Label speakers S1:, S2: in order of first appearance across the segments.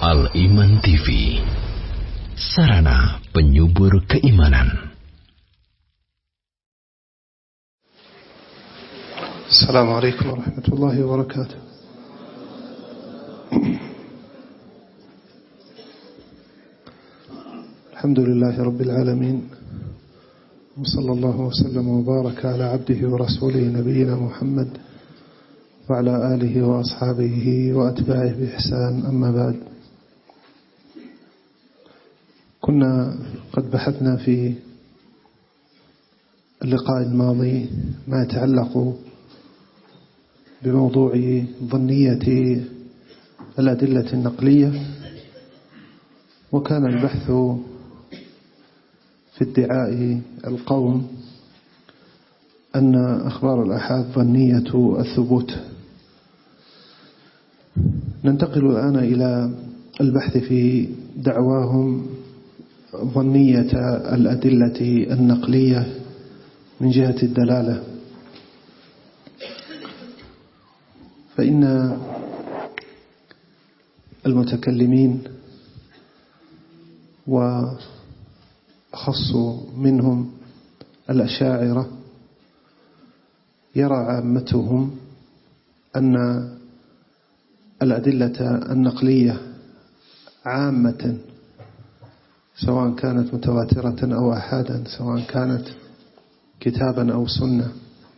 S1: Al-Iman TV, sarana penyubur keimanan.
S2: Assalamualaikum warahmatullahi wabarakatuh. Alhamdulillahi rabbil alamin. Wa sallallahu wa sallam wa baraka ala abdihi wa rasulihi nabiyyina Muhammad wa ala alihi wa ashabihi wa atba'ihi bi ihsan, amma ba'd. كنا قد بحثنا في اللقاء الماضي ما يتعلق بموضوع ظنية الأدلة النقلية، وكان البحث في ادعاء القوم أن أخبار الآحاد ظنية الثبوت. ننتقل الآن إلى البحث في دعواهم ظنية الأدلة النقلية من جهة الدلالة. فإن المتكلمين وأخص منهم الأشاعرة يرى عامتهم أن الأدلة النقلية عامة، سواء كانت متواترة أو أحادا، سواء كانت كتابا أو سنة،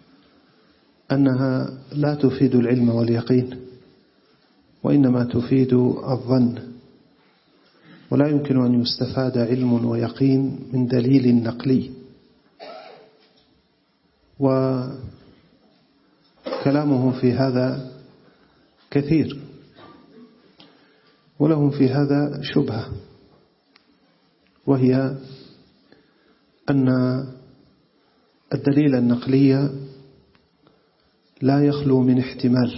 S2: أنها لا تفيد العلم واليقين، وإنما تفيد الظن، ولا يمكن أن يستفاد علم ويقين من دليل نقلي. وكلامهم في هذا كثير، ولهم في هذا شبهة، وهي أن الدليل النقلي لا يخلو من احتمال،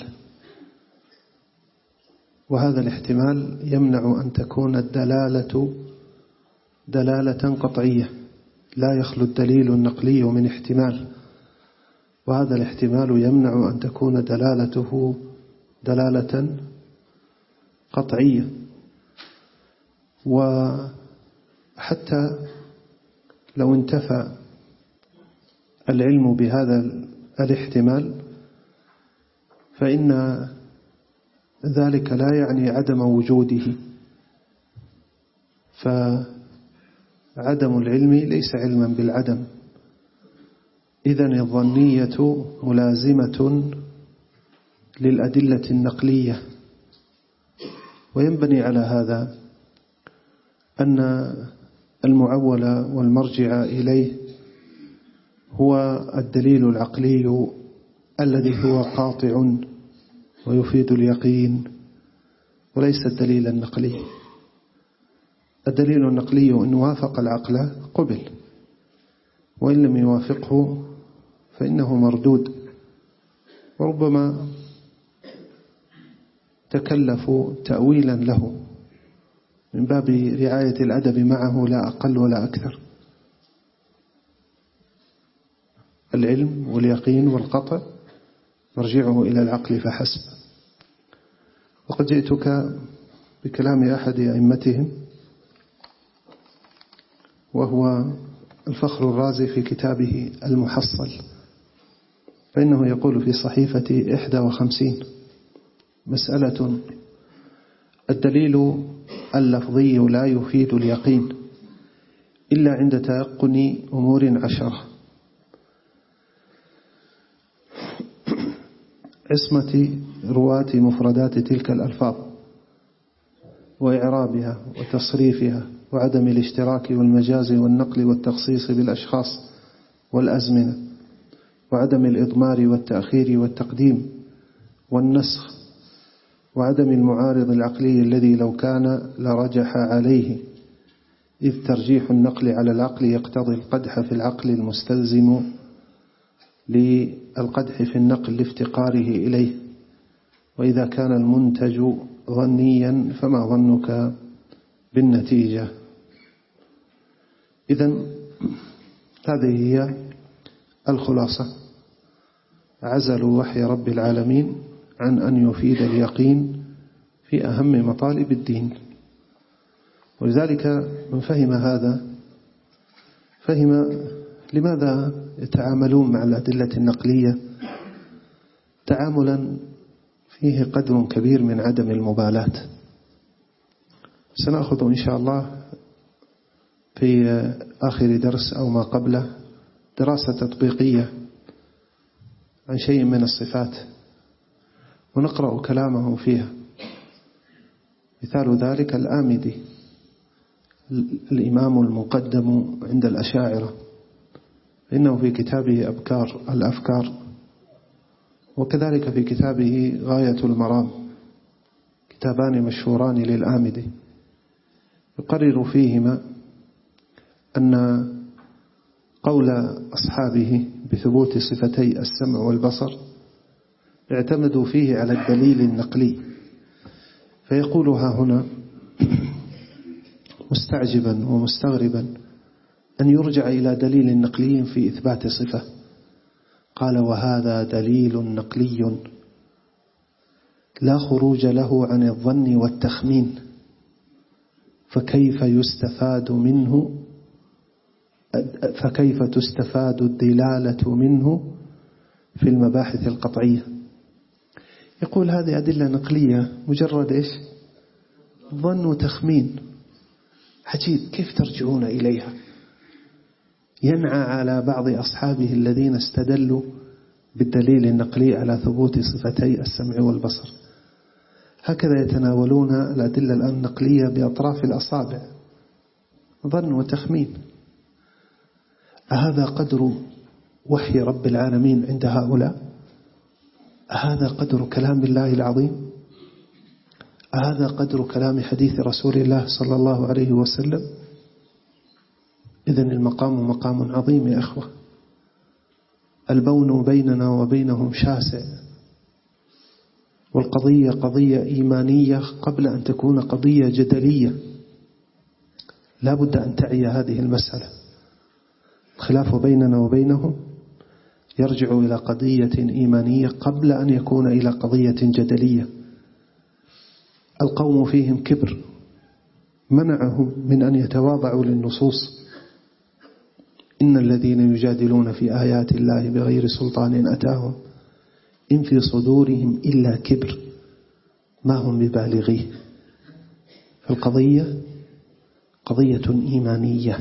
S2: وهذا الاحتمال يمنع أن تكون الدلالة دلالة قطعية. لا يخلو الدليل النقلي من احتمال، وهذا الاحتمال يمنع أن تكون دلالته دلالة قطعية. وحتى لو انتفى العلم بهذا الاحتمال فإن ذلك لا يعني عدم وجوده، فعدم العلم ليس علما بالعدم. إذن الظنية ملازمة للأدلة النقلية، وينبني على هذا أن المعول والمرجع إليه هو الدليل العقلي الذي هو قاطع ويفيد اليقين، وليس الدليل النقلي. الدليل النقلي إن وافق العقل قبل، وإن لم يوافقه فإنه مردود. وربما تكلفوا تأويلا له من باب رعاية الأدب معه، لا أقل ولا أكثر. العلم واليقين والقطع مرجعه إلى العقل فحسب. وقد جئتك بكلام أحد أئمتهم، وهو الفخر الرازي في كتابه المحصل، فإنه يقول في صحيفة 51: مسألة: الدليل اللفظي لا يفيد اليقين إلا عند تيقن أمور 10: عصمة رواة مفردات تلك الألفاظ، وإعرابها وتصريفها، وعدم الاشتراك والمجاز والنقل والتخصيص بالأشخاص والأزمنة، وعدم الإضمار والتأخير والتقديم والنسخ، وعدم المعارض العقلي الذي لو كان لرجح عليه، إذ ترجيح النقل على العقل يقتضي القدح في العقل المستلزم للقدح في النقل لافتقاره إليه. وإذا كان المنتج ظنيا فما ظنك بالنتيجة؟ إذن هذه هي الخلاصة: عزلوا وحي رب العالمين عن أن يفيد اليقين في أهم مطالب الدين. ولذلك من فهم هذا فهم لماذا يتعاملون مع الأدلة النقلية تعاملا فيه قدر كبير من عدم المبالاة. سنأخذ إن شاء الله في آخر درس أو ما قبله دراسة تطبيقية عن شيء من الصفات ونقرأ كلامه فيها. مثال ذلك الآمدي، الإمام المقدم عند الأشاعرة، إنه في كتابه الأفكار، وكذلك في كتابه غاية المرام، كتابان مشهوران للآمدي، يقرر فيهما أن قول أصحابه بثبوت صفتي السمع والبصر اعتمدوا فيه على الدليل النقلي. فيقولها هنا مستعجبا ومستغربا أن يرجع إلى دليل نقلي في إثبات صفة. قال: وهذا دليل نقلي لا خروج له عن الظن والتخمين، فكيف تستفاد الدلالة منه في المباحث القطعية. يقول هذه أدلة نقلية مجرد إيش؟ ظن وتخمين. عجيب كيف ترجعون إليها؟ ينعى على بعض أصحابه الذين استدلوا بالدليل النقلي على ثبوت صفتي السمع والبصر. هكذا يتناولون الأدلة النقلية بأطراف الأصابع، ظن وتخمين. أهذا قدر وحي رب العالمين عند هؤلاء؟ أهذا قدر كلام الله العظيم؟ أهذا قدر كلام حديث رسول الله صلى الله عليه وسلم؟ إذن المقام مقام عظيم يا أخوة. البون بيننا وبينهم شاسع، والقضية قضية إيمانية قبل أن تكون قضية جدلية. لا بد أن تعي هذه المسألة. الخلاف بيننا وبينهم يرجع إلى قضية إيمانية قبل أن يكون إلى قضية جدلية. القوم فيهم كبر منعهم من أن يتواضعوا للنصوص. إن الذين يجادلون في آيات الله بغير سلطان أتاهم إن في صدورهم إلا كبر ما هم ببالغيه. فالقضية قضية إيمانية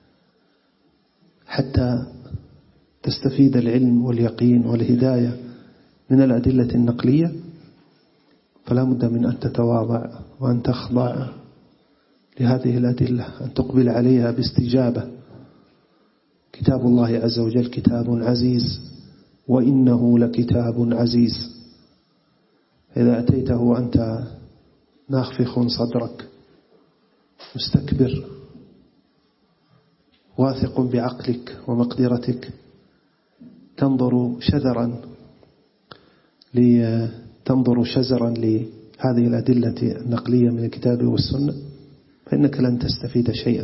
S2: حتى تستفيد العلم واليقين والهداية من الأدلة النقلية. فلا بد من أن تتواضع وأن تخضع لهذه الأدلة، أن تقبل عليها باستجابة. كتاب الله عز وجل كتاب عزيز، وإنه لكتاب عزيز. إذا أتيته وأنت ناخفخ صدرك مستكبر واثق بعقلك ومقدرتك، تنظر شزرا لهذه الأدلة النقلية من الكتاب والسنة، فإنك لن تستفيد شيئا.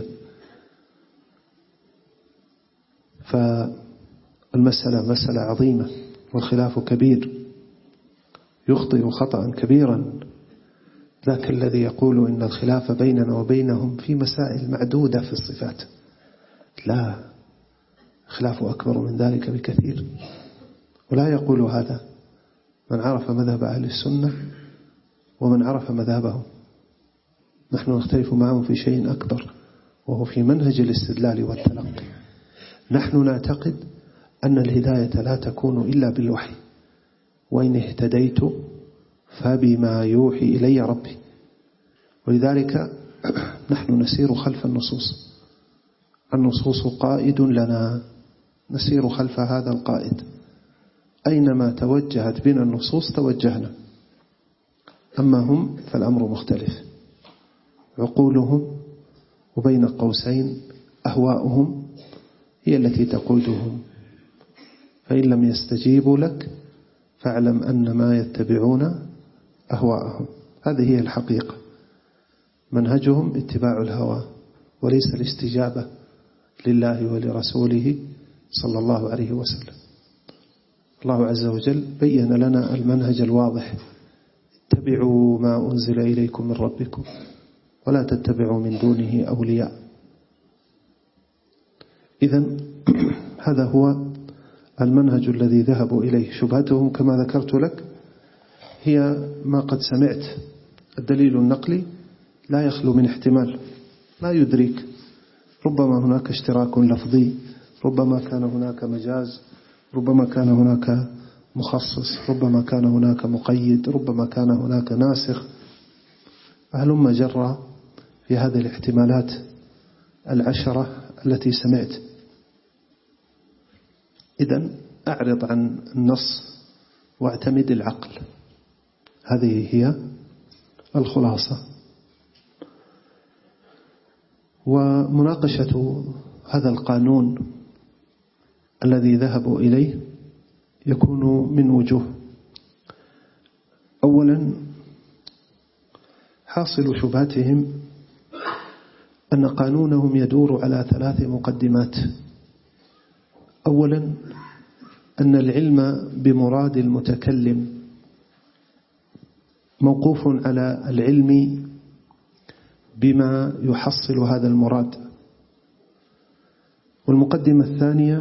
S2: فالمسألة مسألة عظيمة والخلاف كبير، يخطئ خطأ كبيرا ذاك الذي يقول إن الخلاف بيننا وبينهم في مسائل معدودة في الصفات. لا، خلاف أكبر من ذلك بكثير. ولا يقول هذا من عرف مذهب أهل السنة ومن عرف مذهبهم. نحن نختلف معهم في شيء أكبر، وهو في منهج الاستدلال والتلقي. نحن نعتقد أن الهداية لا تكون إلا بالوحي، وإن اهتديت فبما يوحي إلي ربي. ولذلك نحن نسير خلف النصوص. النصوص قائد لنا، نسير خلف هذا القائد. أينما توجهت بنا النصوص توجهنا. أما هم فالأمر مختلف. عقولهم وبين قوسين أهواؤهم هي التي تقودهم. فإن لم يستجيبوا لك فاعلم أن ما يتبعون أهواءهم. هذه هي الحقيقة. منهجهم اتباع الهوى وليس الاستجابة لله ولرسوله صلى الله عليه وسلم. الله عز وجل بين لنا المنهج الواضح: اتبعوا ما أنزل إليكم من ربكم ولا تتبعوا من دونه أولياء. إذن هذا هو المنهج الذي ذهبوا إليه. شبهتهم كما ذكرت لك هي ما قد سمعت. الدليل النقلي لا يخلو من احتمال، لا يدرك، ربما هناك اشتراك لفظي، ربما كان هناك مجاز، ربما كان هناك مخصص، ربما كان هناك مقيد، ربما كان هناك ناسخ. هلم جرى في هذه الاحتمالات 10 التي سمعت. إذن أعرض عن النص واعتمد العقل. هذه هي الخلاصة. ومناقشة هذا القانون الذي ذهبوا إليه يكون من وجوه. أولا، حاصل شبهتهم أن قانونهم يدور على 3 مقدمات. أولا، أن العلم بمراد المتكلم موقوف على العلم بما يحصل هذا المراد. والمقدمة الثانية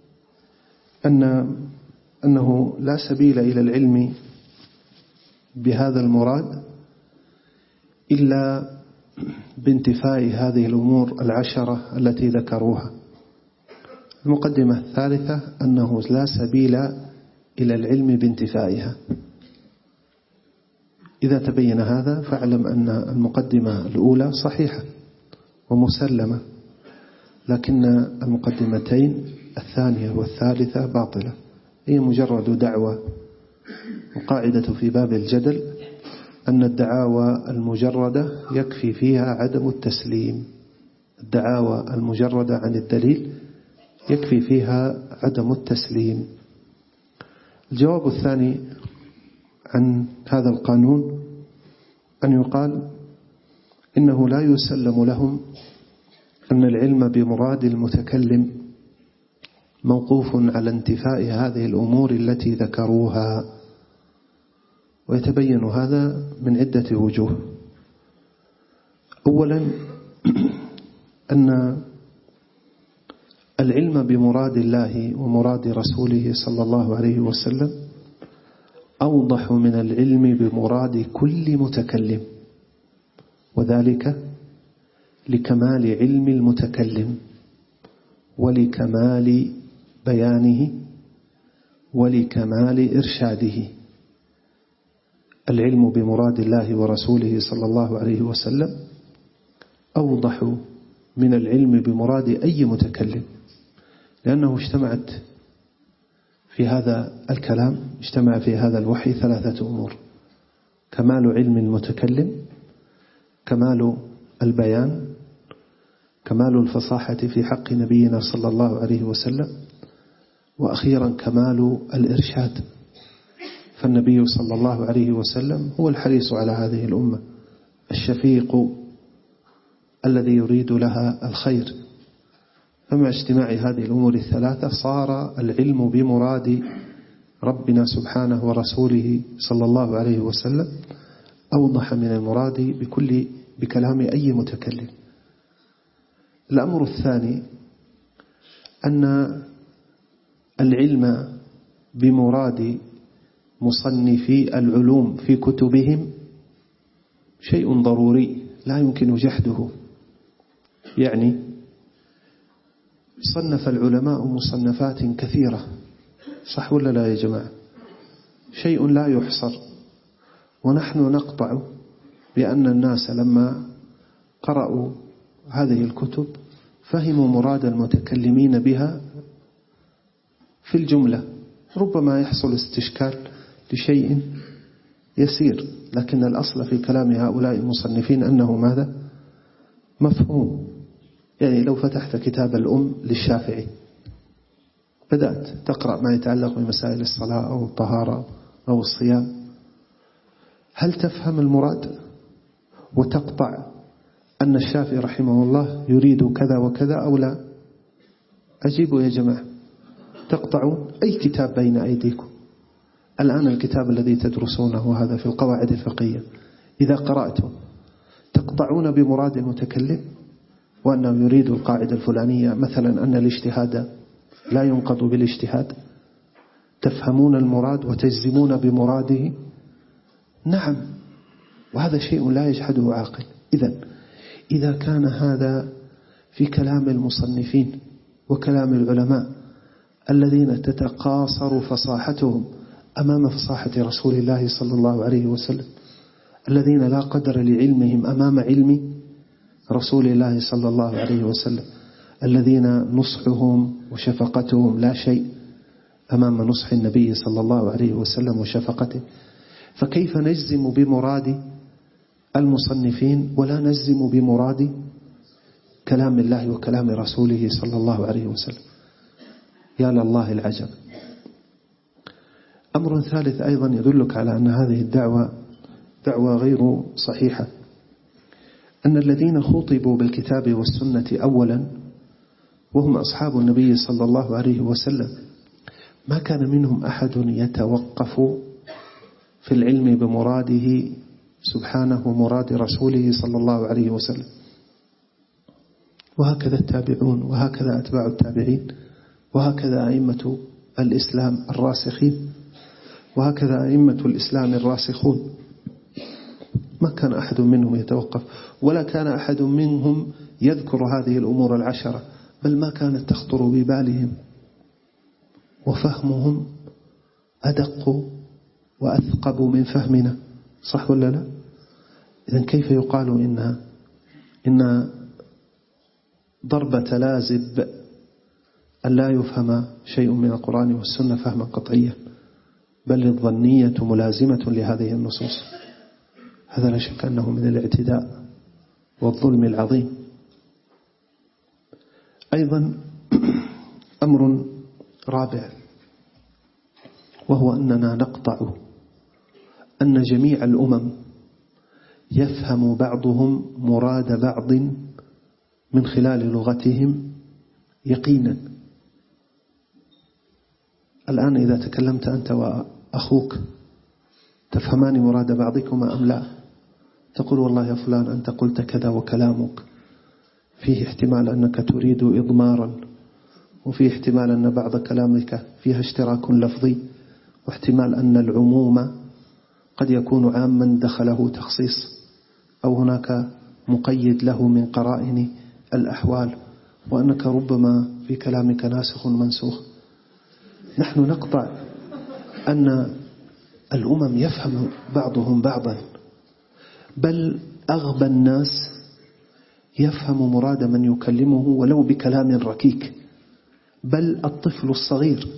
S2: أنه لا سبيل إلى العلم بهذا المراد إلا بانتفاء هذه الأمور 10 التي ذكروها. المقدمة الثالثة أنه لا سبيل إلى العلم بانتفائها. إذا تبين هذا فاعلم أن المقدمة الأولى صحيحة ومسلمة، لكن المقدمتين الثانية والثالثة باطلة. هي مجرد دعوة. وقاعدة في باب الجدل أن الدعاوى المجردة يكفي فيها عدم التسليم. الدعاوى المجردة عن الدليل يكفي فيها عدم التسليم. الجواب الثاني عن هذا القانون أن يقال إنه لا يسلم لهم أن العلم بمراد المتكلم موقوف على انتفاء هذه الأمور التي ذكروها. ويتبين هذا من عدة وجوه. أولا، أن العلم بمراد الله ومراد رسوله صلى الله عليه وسلم أوضح من العلم بمراد كل متكلم، وذلك لكمال علم المتكلم ولكمال بيانه ولكمال إرشاده. العلم بمراد الله ورسوله صلى الله عليه وسلم أوضح من العلم بمراد أي متكلم، لأنه اجتمعت في هذا الكلام، اجتمع في هذا الوحي 3 أمور: كمال علم المتكلم، كمال البيان، كمال الفصاحة في حق نبينا صلى الله عليه وسلم، وأخيرا كمال الإرشاد. فالنبي صلى الله عليه وسلم هو الحريص على هذه الأمة، الشفيق الذي يريد لها الخير. فمع اجتماع هذه الأمور 3 صار العلم بمراد ربنا سبحانه ورسوله صلى الله عليه وسلم أوضح من المراد بكلام أي متكلم. الأمر الثاني أن العلم بمراد مصنفي العلوم في كتبهم شيء ضروري لا يمكن جحده. يعني صنف العلماء مصنفات كثيرة، صح ولا لا يا جماعة؟ شيء لا يحصر. ونحن نقطع بأن الناس لما قرأوا هذه الكتب فهموا مراد المتكلمين بها في الجملة. ربما يحصل استشكال لشيء يسير، لكن الأصل في كلام هؤلاء المصنفين أنه ماذا؟ مفهوم. يعني لو فتحت كتاب الأم للشافعي بدأت تقرأ ما يتعلق بمسائل الصلاة أو الطهارة أو الصيام، هل تفهم المراد وتقطع أن الشافعي رحمه الله يريد كذا وكذا أو لا؟ أجيبوا يا جماعة. تقطعون أي كتاب بين أيديكم الآن، الكتاب الذي تدرسونه هذا في القواعد الفقهية، إذا قرأته تقطعون بمراد المتكلم، وأنه يريد القاعدة الفلانية، مثلا أن الاجتهاد لا ينقض بالاجتهاد، تفهمون المراد وتجزمون بمراده. نعم، وهذا شيء لا يجحده عاقل. إذا كان هذا في كلام المصنفين وكلام العلماء الذين تتقاصر فصاحتهم أمام فصاحة رسول الله صلى الله عليه وسلم، الذين لا قدر لعلمهم أمام علم رسول الله صلى الله عليه وسلم، الذين نصحهم وشفقتهم لا شيء أمام نصح النبي صلى الله عليه وسلم وشفقته، فكيف نجزم بمراد المصنفين ولا نجزم بمراد كلام الله وكلام رسوله صلى الله عليه وسلم؟ يا لله العجب. أمر ثالث أيضا يدلك على أن هذه الدعوة دعوة غير صحيحة، أن الذين خطبوا بالكتاب والسنة أولا وهم أصحاب النبي صلى الله عليه وسلم ما كان منهم أحد يتوقف في العلم بمراده سبحانه ومراد رسوله صلى الله عليه وسلم، وهكذا التابعون، وهكذا أتباع التابعين، وهكذا أئمة الإسلام الراسخين، وهكذا أئمة الإسلام الراسخون. ما كان أحد منهم يتوقف، ولا كان أحد منهم يذكر هذه الأمور العشرة، بل ما كانت تخطر ببالهم، وفهمهم أدق وأثقب من فهمنا، صح ولا لا؟ إذن كيف يقال إن ضربة لازب أن لا يفهم شيء من القرآن والسنة فهما قطعيا، بل الظنية ملازمة لهذه النصوص؟ هذا لا شك أنه من الاعتداء والظلم العظيم. أيضا أمر رابع، وهو أننا نقطع أن جميع الأمم يفهم بعضهم مراد بعض من خلال لغتهم يقينا. الآن إذا تكلمت أنت وأخوك تفهمان مراد بعضكما أم لا؟ تقول والله يا فلان أنت قلت كذا وكلامك فيه احتمال أنك تريد إضمارا، وفيه احتمال أن بعض كلامك فيها اشتراك لفظي، واحتمال أن العموم قد يكون عاما دخله تخصيص، أو هناك مقيد له من قرائن الأحوال، وأنك ربما في كلامك ناسخ منسوخ. نحن نقطع أن الأمم يفهم بعضهم بعضا، بل أغبى الناس يفهم مراد من يكلمه ولو بكلام ركيك، بل الطفل الصغير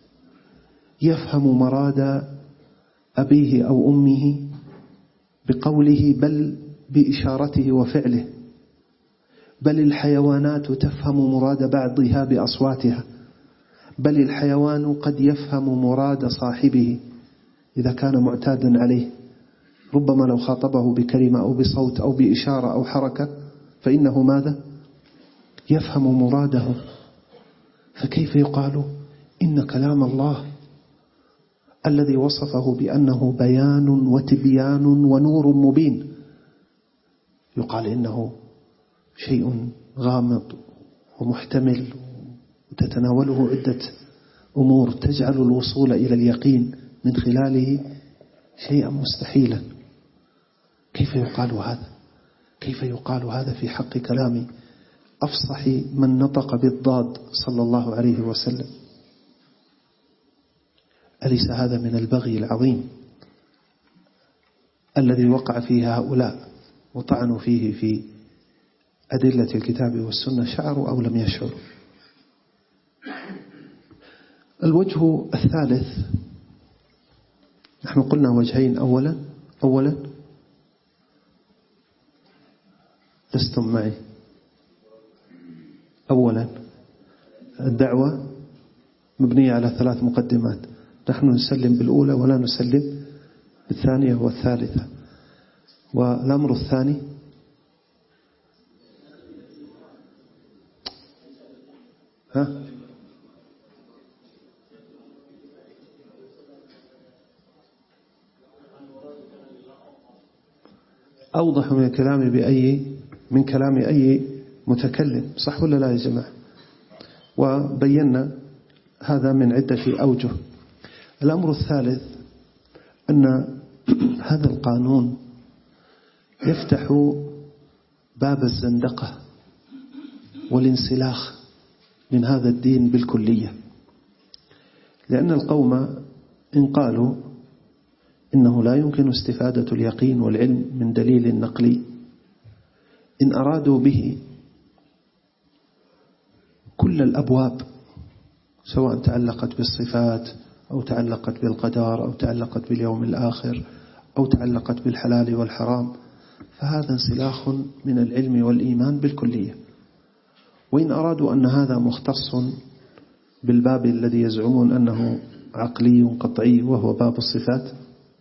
S2: يفهم مراد أبيه أو أمه بقوله بل بإشارته وفعله، بل الحيوانات تفهم مراد بعضها بأصواتها، بل الحيوان قد يفهم مراد صاحبه إذا كان معتادا عليه، ربما لو خاطبه بكلمة أو بصوت أو بإشارة أو حركة فإنه ماذا؟ يفهم مراده. فكيف يقال إن كلام الله الذي وصفه بأنه بيان وتبيان ونور مبين يقال إنه شيء غامض ومحتمل وتتناوله عدة أمور تجعل الوصول إلى اليقين من خلاله شيئا مستحيلا؟ كيف يقال هذا؟ كيف يقال هذا في حق كلام أفصح من نطق بالضاد صلى الله عليه وسلم؟ أليس هذا من البغي العظيم الذي وقع فيه هؤلاء وطعنوا فيه في أدلة الكتاب والسنة، شعروا أو لم يشعروا؟ الوجه الثالث، نحن قلنا وجهين. أولا لستم معي. أولا الدعوة مبنية على 3 مقدمات، نحن نسلم بالأولى ولا نسلم بالثانية والثالثة. والأمر الثاني أوضح من كلام أي متكلم، صح ولا لا يا جماعة؟ وبينا هذا من عدة أوجه. الأمر الثالث أن هذا القانون يفتح باب الزندقة والانسلاخ من هذا الدين بالكلية، لأن القوم إن قالوا إنه لا يمكن استفادة اليقين والعلم من دليل نقلي، إن أرادوا به كل الأبواب سواء تعلقت بالصفات أو تعلقت بالقدر أو تعلقت باليوم الآخر أو تعلقت بالحلال والحرام، فهذا انسلاخ من العلم والإيمان بالكلية. وإن أرادوا أن هذا مختص بالباب الذي يزعمون أنه عقلي قطعي وهو باب الصفات،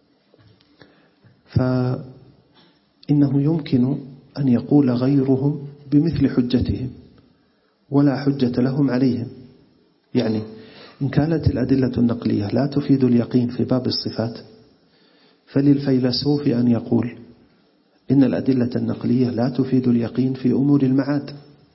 S2: فإنه يمكن أن يقول غيرهم بمثل حجتهم ولا حجة لهم عليهم. يعني إن كانت الأدلة النقلية لا تفيد اليقين في باب الصفات، فللفيلسوف أن يقول إن الأدلة النقلية لا تفيد اليقين في أمور المعاد.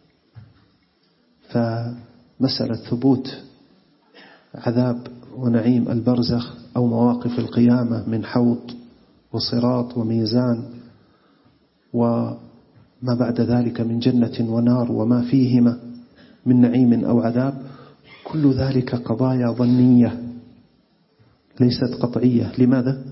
S2: فمسألة ثبوت عذاب ونعيم البرزخ أو مواقف القيامة من حوض وصراط وميزان وما بعد ذلك من جنة ونار وما فيهما من نعيم أو عذاب، كل ذلك قضايا ظنية ليست قطعية. لماذا؟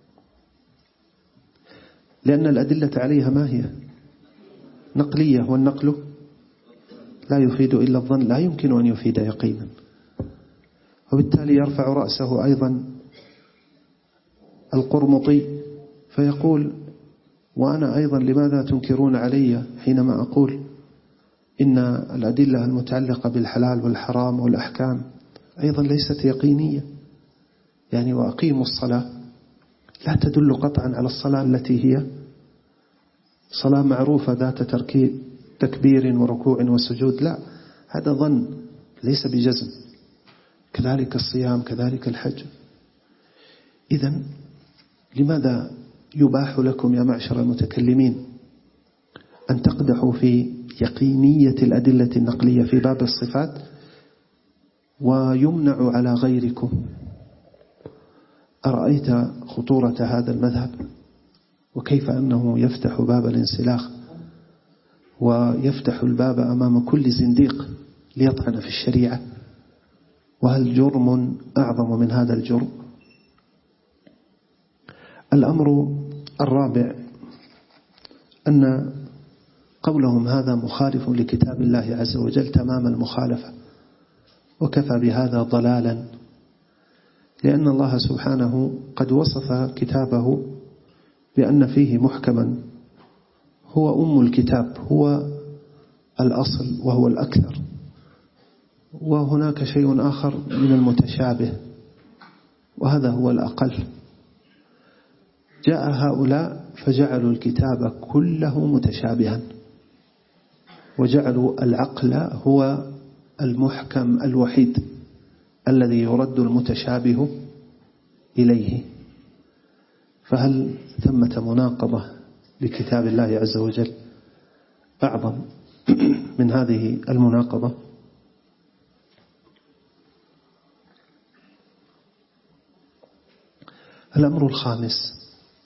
S2: لأن الأدلة عليها ما هي؟ نقلية، والنقل لا يفيد إلا الظن، لا يمكن أن يفيد يقينا. وبالتالي يرفع رأسه أيضا القرمطي فيقول: وأنا أيضا لماذا تنكرون علي حينما أقول إن الأدلة المتعلقة بالحلال والحرام والأحكام أيضا ليست يقينية؟ يعني وأقيموا الصلاة لا تدل قطعا على الصلاة التي هي صلاة معروفة ذات تكبير وركوع وسجود، لا، هذا ظن ليس بجزم. كذلك الصيام، كذلك الحج. إذن لماذا يباح لكم يا معشر المتكلمين أن تقدحوا في يقينية الأدلة النقلية في باب الصفات ويمنع على غيركم؟ أرأيت خطورة هذا المذهب وكيف أنه يفتح باب الانسلاخ ويفتح الباب أمام كل زنديق ليطعن في الشريعة؟ وهل جرم أعظم من هذا الجرم؟ الأمر الرابع أن قولهم هذا مخالف لكتاب الله عز وجل تمام المخالفة، وكفى بهذا ضلالا، لأن الله سبحانه قد وصف كتابه بأن فيه محكما هو أم الكتاب، هو الأصل وهو الأكثر، وهناك شيء آخر من المتشابه وهذا هو الأقل. جاء هؤلاء فجعلوا الكتاب كله متشابها وجعلوا العقل هو المحكم الوحيد الذي يرد المتشابه إليه. فهل ثمة مناقضة لكتاب الله عز وجل أعظم من هذه المناقضة؟ الأمر الخامس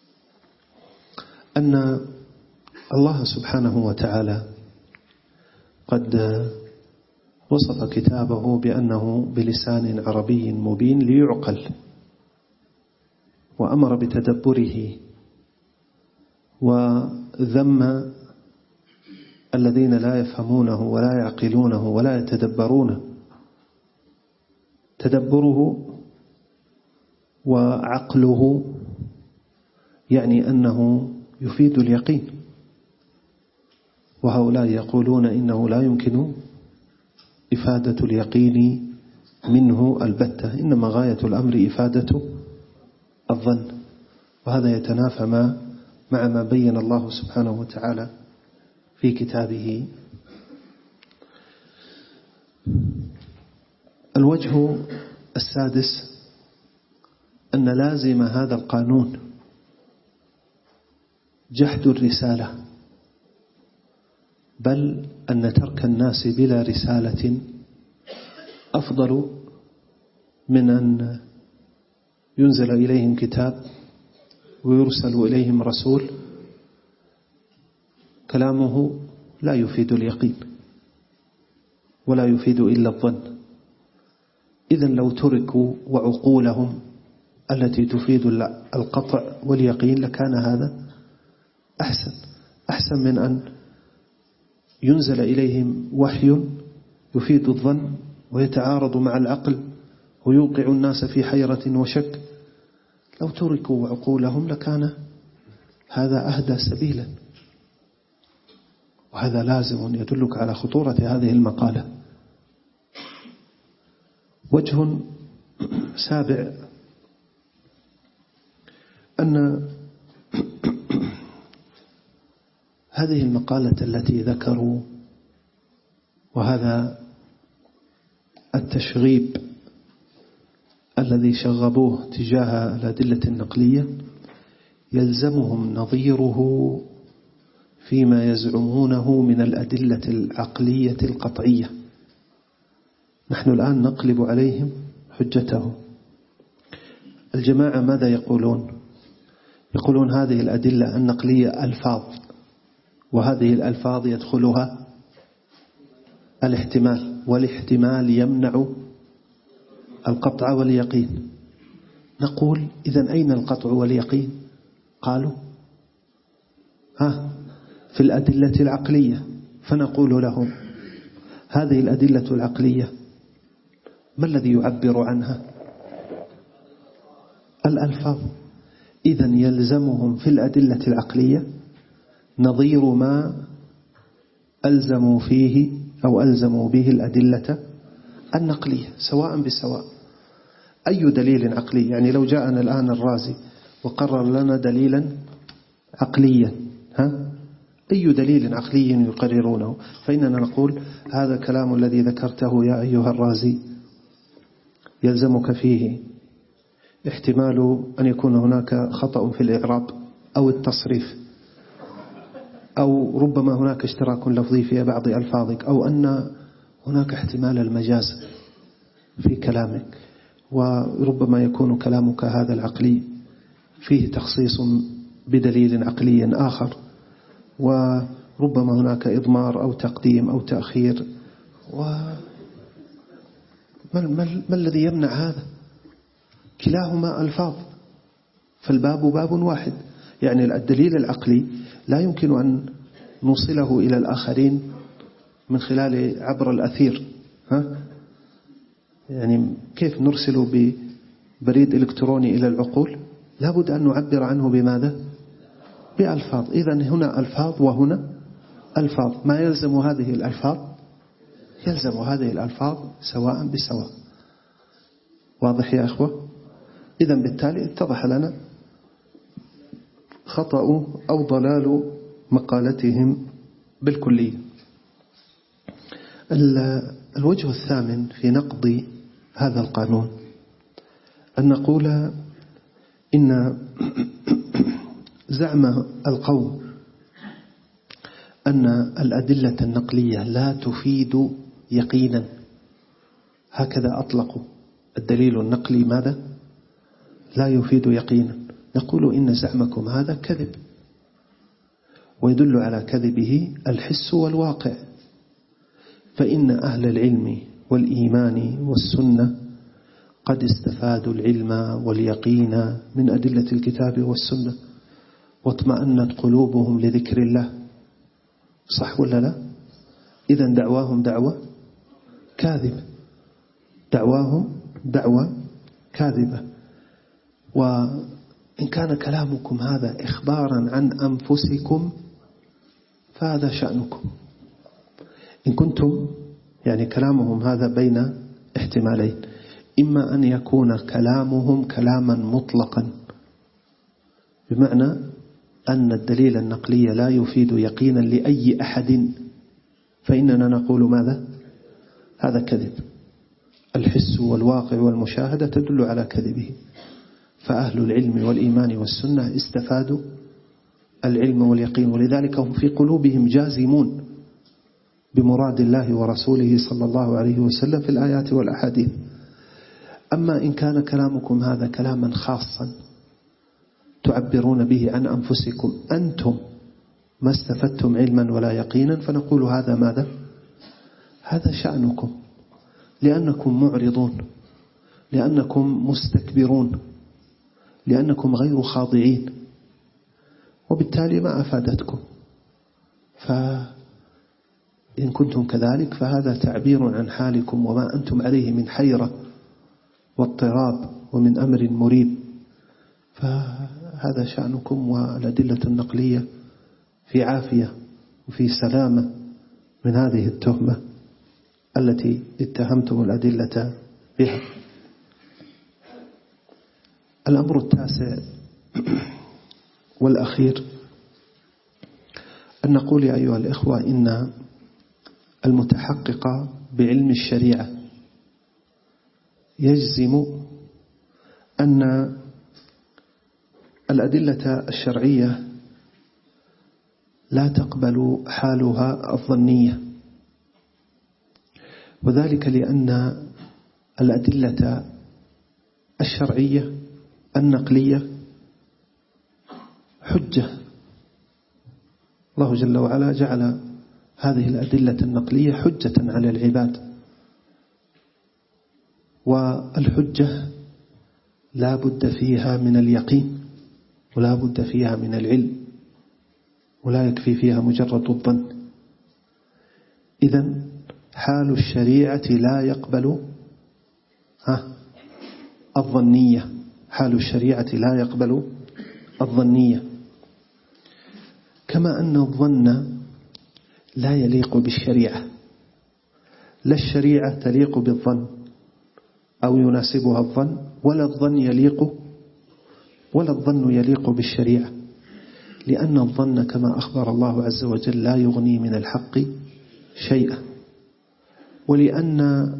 S2: أن الله سبحانه وتعالى قد وصف كتابه بأنه بلسان عربي مبين ليعقل، وأمر بتدبره، وذم الذين لا يفهمونه ولا يعقلونه ولا يتدبرونه. تدبره وعقله يعني أنه يفيد اليقين، وهؤلاء يقولون إنه لا يمكن إفادة اليقين منه البتة، إنما غاية الأمر إفادة الظن، وهذا يتنافى مع ما بين الله سبحانه وتعالى في كتابه. الوجه السادس أن لازم هذا القانون جحد الرسالة، بل أن ترك الناس بلا رسالة أفضل من أن ينزل إليهم كتاب ويرسل إليهم رسول كلامه لا يفيد اليقين ولا يفيد إلا الظن. إذن لو تركوا وعقولهم التي تفيد القطع واليقين لكان هذا أحسن من أن ينزل إليهم وحي يفيد الظن ويتعارض مع العقل ويوقع الناس في حيرة وشك. لو تركوا عقولهم لكان هذا أهدى سبيلا. وهذا لازم يدلك على خطورة هذه المقالة. وجه سابع أن هذه المقالة التي ذكروا وهذا التشغيب الذي شغبوه تجاه الأدلة النقلية يلزمهم نظيره فيما يزعمونه من الأدلة العقلية القطعية. نحن الآن نقلب عليهم حجتهم. الجماعة ماذا يقولون؟ يقولون هذه الأدلة النقلية ألفاظ، وهذه الألفاظ يدخلها الاحتمال، والاحتمال يمنع القطع واليقين. نقول إذن أين القطع واليقين؟ قالوا في الأدلة العقلية. فنقول لهم هذه الأدلة العقلية ما الذي يعبر عنها؟ الألفاظ. إذن يلزمهم في الأدلة العقلية نظير ما ألزموا فيه أو ألزموا به الأدلة النقلية سواء بسواء. أي دليل عقلي، يعني لو جاءنا الآن الرازي وقرر لنا دليلا عقليا، أي دليل عقلي يقررونه؟ فإننا نقول هذا الكلام الذي ذكرته يا أيها الرازي يلزمك فيه احتمال أن يكون هناك خطأ في الإعراب أو التصريف، أو ربما هناك اشتراك لفظي في بعض ألفاظك، أو أن هناك احتمال المجاز في كلامك، وربما يكون كلامك هذا العقلي فيه تخصيص بدليل عقلي آخر، وربما هناك إضمار أو تقديم أو تأخير. ما الذي يمنع هذا؟ كلاهما ألفاظ، فالباب باب واحد. يعني الدليل العقلي لا يمكن أن نوصله إلى الآخرين من خلال عبر الأثير. يعني كيف نرسل ببريد إلكتروني إلى العقول؟ لا بد أن نعبر عنه بماذا؟ بألفاظ. إذن هنا ألفاظ وهنا ألفاظ. ما يلزم هذه الألفاظ يلزم هذه الألفاظ سواء بسواء. واضح يا أخوة؟ إذن بالتالي اتضح لنا خطأ أو ضلال مقالتهم بالكلية. الوجه الثامن في نقض هذا القانون أن نقول إن زعم القوم أن الأدلة النقلية لا تفيد يقينا، هكذا أطلقوا الدليل النقلي ماذا؟ لا يفيد يقينا. نقول إن زعمكم هذا كذب، ويدل على كذبه الحس والواقع. فإن أهل العلم والإيمان والسنة قد استفادوا العلم واليقين من أدلة الكتاب والسنة، واطمأنت قلوبهم لذكر الله. صح ولا لا؟ إذن دعواهم دعوة كاذبة، دعواهم دعوة كاذبة. وإن كان كلامكم هذا إخبارا عن أنفسكم فهذا شأنكم. إن كنتم، يعني كلامهم هذا بين احتمالين: إما أن يكون كلامهم كلاما مطلقا بمعنى أن الدليل النقلي لا يفيد يقينا لأي أحد، فإننا نقول ماذا؟ هذا كذب. الحس والواقع والمشاهدة تدل على كذبه. فأهل العلم والإيمان والسنة استفادوا العلم واليقين، ولذلك هم في قلوبهم جازمون بمراد الله ورسوله صلى الله عليه وسلم في الآيات والأحاديث. أما إن كان كلامكم هذا كلاما خاصا تعبرون به عن أنفسكم أنتم ما استفدتم علما ولا يقينا، فنقول هذا ماذا؟ هذا شأنكم، لأنكم معرضون، لأنكم مستكبرون، لأنكم غير خاضعين، وبالتالي ما أفادتكم. فإن كنتم كذلك فهذا تعبير عن حالكم وما أنتم عليه من حيرة واضطراب ومن أمر مريب، فهذا شأنكم. والأدلة النقلية في عافية وفي سلامة من هذه التهمة التي اتهمتم الأدلة بها. الأمر التاسع والأخير أن نقول يا أيها الإخوة إن المتحقق بعلم الشريعة يجزم أن الأدلة الشرعية لا تقبل حالها الظنية، وذلك لأن الأدلة الشرعية النقلية حجة. الله جل وعلا جعل هذه الأدلة النقلية حجة على العباد، والحجة لا بد فيها من اليقين ولا بد فيها من العلم، ولا يكفي فيها مجرد الظن. إذن حال الشريعة لا يقبل الظنية، حال الشريعة لا يقبل الظنية، كما أن الظن لا يليق بالشريعة. لا الشريعة تليق بالظن أو يناسبها الظن، ولا الظن يليق بالشريعة، لأن الظن كما أخبر الله عز وجل لا يغني من الحق شيئا، ولأن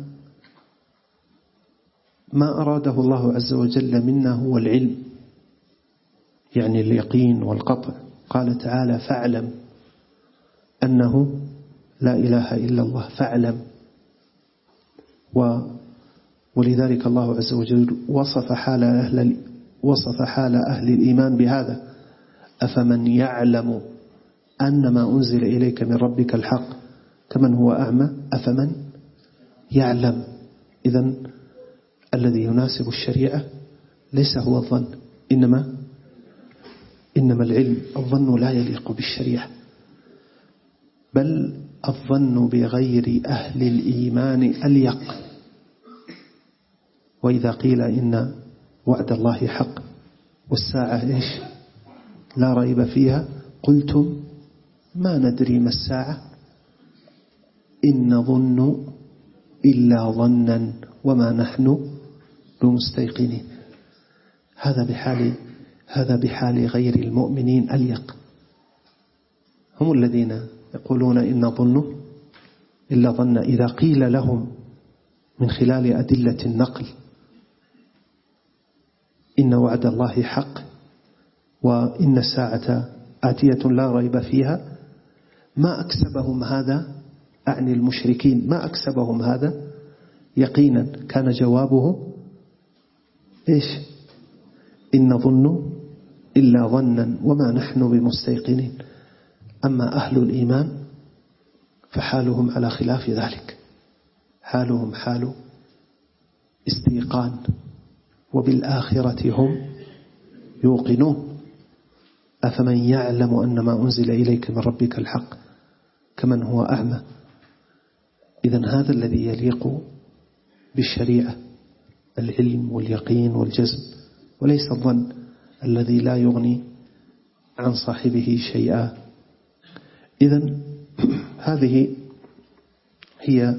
S2: ما أراده الله عز وجل منا هو العلم، يعني اليقين والقطع. قال تعالى: فاعلم أنه لا إله إلا الله، فاعلم. ولذلك الله عز وجل وصف حال أهل الإيمان بهذا: أفمن يعلم أن ما أنزل إليك من ربك الحق كمن هو أعمى أفمن يعلم. إذن الذي يناسب الشريعة ليس هو الظن، إنما العلم. الظن لا يليق بالشريعة، بل الظن بغير أهل الإيمان أليق. وإذا قيل إن وعد الله حق والساعة لا ريب فيها قلتم ما ندري ما الساعة إن نظن إلا ظنا وما نحن بمستيقنين. هذا بحال غير المؤمنين أليق. هم الذين يقولون إن نظن إلا ظن إذا قيل لهم من خلال أدلة النقل إن وعد الله حق وإن الساعة آتية لا ريب فيها، ما أكسبهم هذا، أعني المشركين، ما أكسبهم هذا يقينا. كان جوابه إن نظن إلا ظنا وما نحن بمستيقنين. أما أهل الإيمان فحالهم على خلاف ذلك، حالهم حال استيقان، وبالآخرة هم يوقنون. أفمن يعلم أن ما أنزل إليك من ربك الحق كمن هو أعمى. إذن هذا الذي يليق بالشريعة، العلم واليقين والجزم، وليس الظن الذي لا يغني عن صاحبه شيئا. إذن هذه هي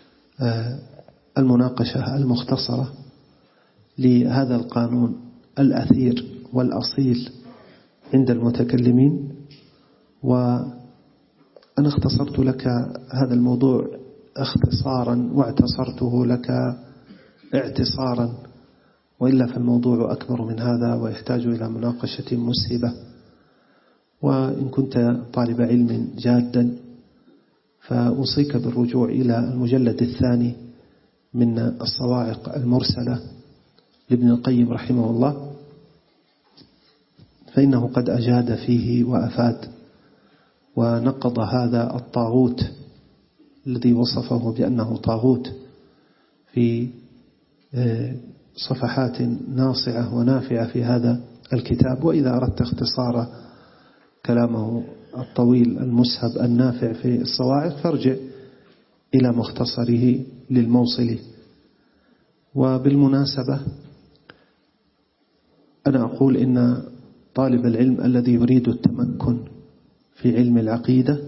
S2: المناقشة المختصرة لهذا القانون الأثير والأصيل عند المتكلمين. وأنا اختصرت لك هذا الموضوع اختصارا واعتصرته لك اعتصارا، وإلا فالموضوع أكبر من هذا ويحتاج إلى مناقشة مسهبة. وإن كنت طالب علم جادا فأوصيك بالرجوع إلى المجلد الثاني من الصواعق المرسلة لابن القيم رحمه الله، فإنه قد أجاد فيه وأفاد ونقض هذا الطاغوت الذي وصفه بأنه طاغوت في صفحات ناصعة ونافعة في هذا الكتاب. وإذا أردت اختصار كلامه الطويل المسهب النافع في الصواعق فارجع إلى مختصره للموصلي. وبالمناسبة أنا أقول إن طالب العلم الذي يريد التمكن في علم العقيدة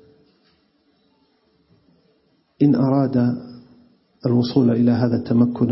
S2: إن أراد الوصول إلى هذا التمكن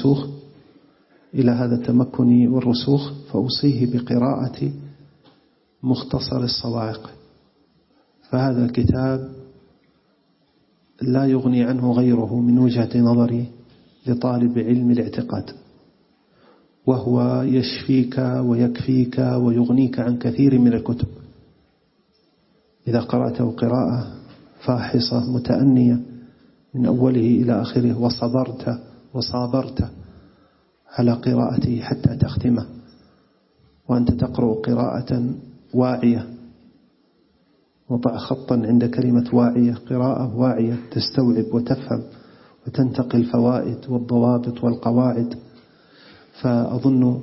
S2: والرسوخ فأوصيه بقراءة مختصر الصواعق، فهذا الكتاب لا يغني عنه غيره من وجهة نظري لطالب علم الاعتقاد، وهو يشفيك ويكفيك ويغنيك عن كثير من الكتب إذا قرأته قراءة فاحصة متأنية من أوله إلى آخره وصابرت على قراءته حتى تختمه، وأنت تقرأ قراءة واعية. وضع خطا عند كلمة واعية، قراءة واعية تستوعب وتفهم وتنتقل الفوائد والضوابط والقواعد، فأظن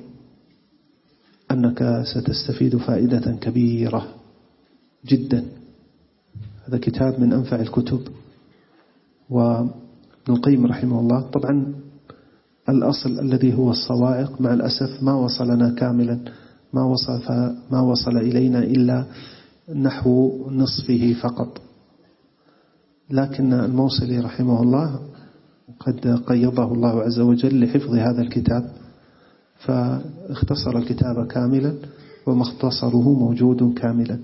S2: أنك ستستفيد فائدة كبيرة جدا. هذا كتاب من أنفع الكتب. وابن القيم رحمه الله طبعا الأصل الذي هو الصواعق مع الأسف ما وصلنا كاملا، ما وصل إلينا إلا نحو نصفه فقط، لكن الموصلي رحمه الله قد قيضه الله عز وجل لحفظ هذا الكتاب فاختصر الكتاب كاملا ومختصره موجود كاملا.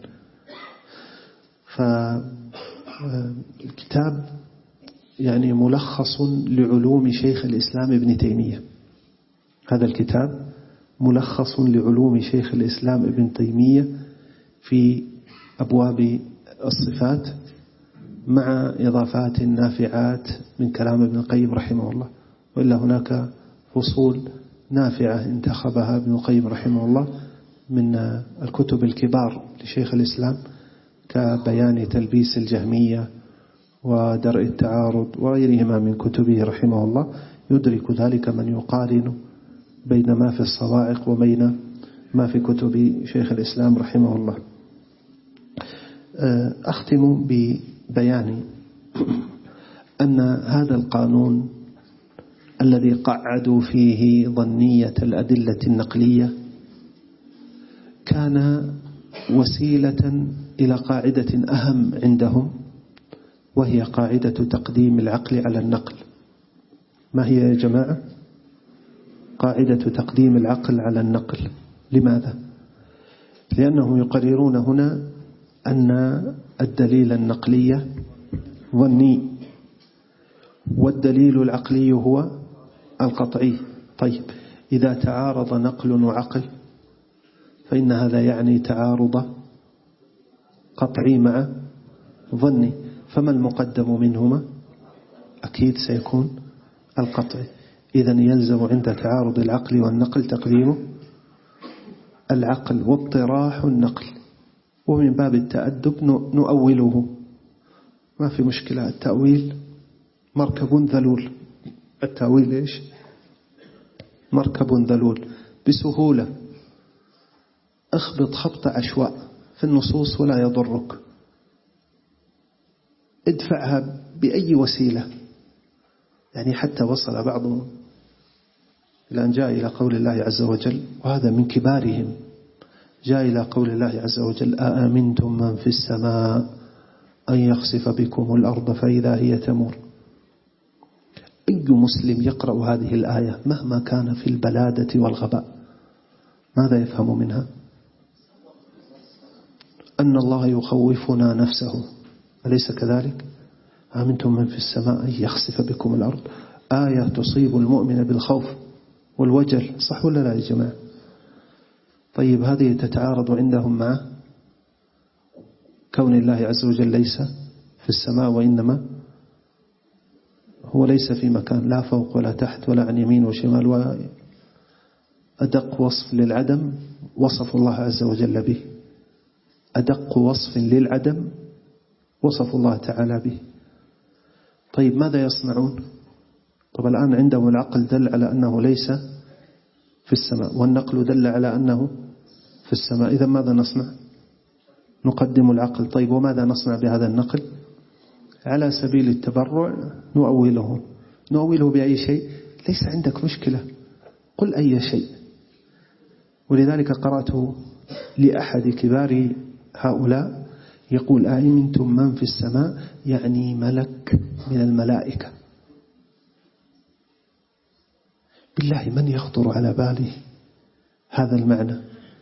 S2: فالكتاب يعني ملخص لعلوم شيخ الإسلام ابن تيمية. هذا الكتاب ملخص لعلوم شيخ الإسلام ابن تيمية في أبواب الصفات مع إضافات نافعات من كلام ابن القيم رحمه الله. وإلا هناك فصول نافعة انتخبها ابن القيم رحمه الله من الكتب الكبار لشيخ الإسلام كبيان تلبيس الجهمية ودرء التعارض وغيرهما من كتبه رحمه الله. يدرك ذلك من يقارن بين ما في الصواعق وبين ما في كتب شيخ الإسلام رحمه الله. أختم ببيان أن هذا القانون الذي قعدوا فيه ظنية الأدلة النقلية كان وسيلة إلى قاعدة أهم عندهم، وهي قاعدة تقديم العقل على النقل. ما هي يا جماعة؟ قاعدة تقديم العقل على النقل. لماذا؟ لأنهم يقررون هنا أن الدليل النقلي ظني والدليل العقلي هو القطعي. طيب إذا تعارض نقل وعقل فإن هذا يعني تعارض قطعي مع ظني، فما المقدم منهما؟ أكيد سيكون القطعي. إذن يلزم عند تعارض العقل والنقل تقديم العقل واطراح النقل، ومن باب التأدب نؤوله، ما في مشكلة. التأويل مركب ذلول. التأويل إيش؟ مركب ذلول بسهولة. اخبط خبط عشواء في النصوص ولا يضرك، ادفعها بأي وسيلة. يعني حتى وصل بعضهم إلى أن جاء إلى قول الله عز وجل، وهذا من كبارهم، جاء إلى قول الله عز وجل: أأمنتم من في السماء أن يخسف بكم الأرض فإذا هي تمور. أي مسلم يقرأ هذه الآية مهما كان في البلادة والغباء ماذا يفهم منها؟ أن الله يخوفنا نفسه، أليس كذلك؟ أأمنتم من في السماء أن يخسف بكم الأرض، آية تصيب المؤمن بالخوف والوجل، صح ولا لا يا جماعة؟ طيب هذه تتعارض عندهم مع كون الله عز وجل ليس في السماء، وإنما هو ليس في مكان، لا فوق ولا تحت ولا عن يمين وشمال. وأدق وصف للعدم وصف الله عز وجل به، أدق وصف للعدم وصف الله تعالى به. طيب ماذا يصنعون؟ طب الآن عندهم العقل دل على أنه ليس في السماء، والنقل دل على أنه في السماء، إذا ماذا نصنع؟ نقدم العقل. طيب وماذا نصنع بهذا النقل؟ على سبيل التبرع نؤوله بأي شيء. ليس عندك مشكلة، قل أي شيء. ولذلك قرأته لأحد كبار هؤلاء يقول: أأمنتم من في السماء، يعني ملك من الملائكة. بالله من يخطر على باله هذا المعنى؟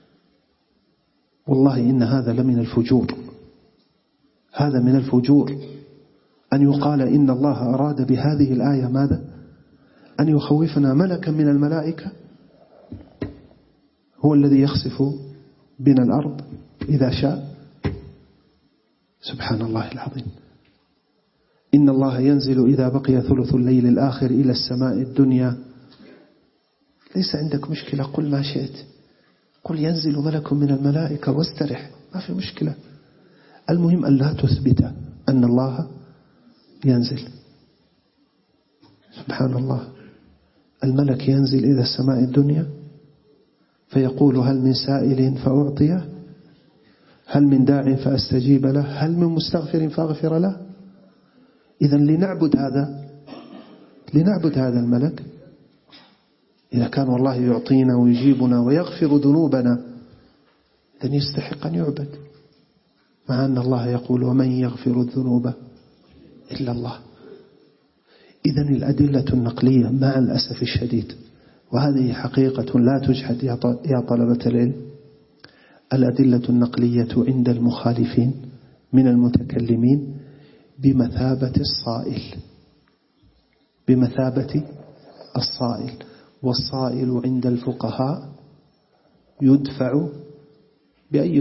S2: والله إن هذا لمن الفجور، هذا من الفجور أن يقال إن الله أراد بهذه الآية ماذا؟ أن يخوفنا ملكا من الملائكة هو الذي يخسف بنا الأرض إذا شاء. سبحان الله العظيم. إن الله ينزل إذا بقي ثلث الليل الآخر إلى السماء الدنيا. ليس عندك مشكلة، قل ما شئت، قل ينزل ملك من الملائكة واسترح، ما في مشكلة. المهم أن لا تثبت أن الله ينزل. سبحان الله. الملك ينزل إلى السماء الدنيا فيقول: هل من سائل فأعطيه، هل من داع فأستجيب له، هل من مستغفر فأغفر له. إذن لنعبد هذا الملك. إذا كان والله يعطينا ويجيبنا ويغفر ذنوبنا، إذن يستحق أن يعبد، مع أن الله يقول: ومن يغفر الذنوب إلا الله. إذن الأدلة النقلية مع الأسف الشديد، وهذه حقيقة لا تجحد يا طلبة العلم، الأدلة النقلية عند المخالفين من المتكلمين بمثابة الصائل. والصائل عند الفقهاء يدفع بأي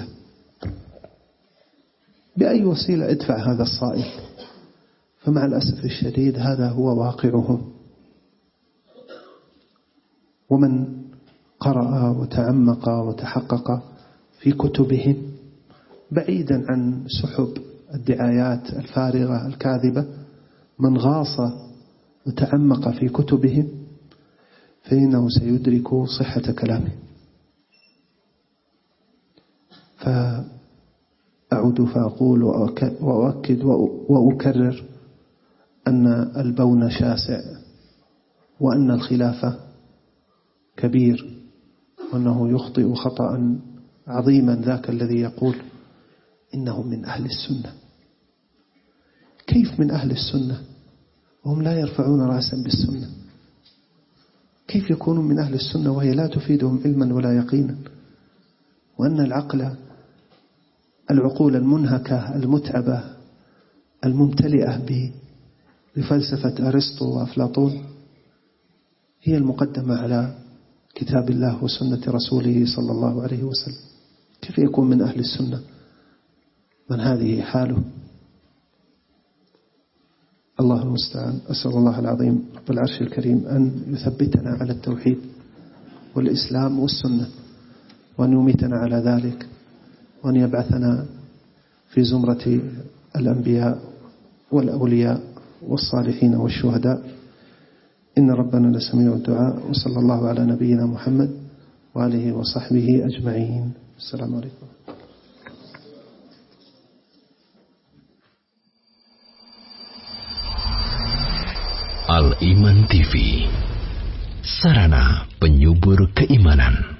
S2: وسيلة ادفع هذا الصائل. فمع الأسف الشديد هذا هو واقعهم. ومن قرأ وتعمق وتحقق في كتبهم بعيدا عن سحب الدعايات الفارغة الكاذبة، من غاص وتعمق في كتبهم فإنه سيدرك صحة كلامه. فأعود فأقول وأؤكد وأكرر أن البون شاسع، وأن الخلاف كبير، وأنه يخطئ خطأ عظيما ذاك الذي يقول إنه من أهل السنة. كيف من أهل السنة وهم لا يرفعون رأسا بالسنة؟ كيف يكونوا من أهل السنة وهي لا تفيدهم علما ولا يقينا؟ وأن العقول المنهكة المتعبة الممتلئة بفلسفة أرسطو وأفلاطون هي المقدمة على كتاب الله وسنة رسوله صلى الله عليه وسلم. كيف يكون من أهل السنة من هذه حاله؟ الله المستعان. أسأل الله العظيم رب العرش الكريم أن يثبتنا على التوحيد والإسلام والسنة، وأن يميتنا على ذلك، وأن يبعثنا في زمرة الأنبياء والأولياء والصالحين والشهداء. إن ربنا لسميع الدعاء. وصلى الله على نبينا محمد وآله وصحبه أجمعين. السلام عليكم.
S1: Al-Iman TV, sarana penyubur keimanan.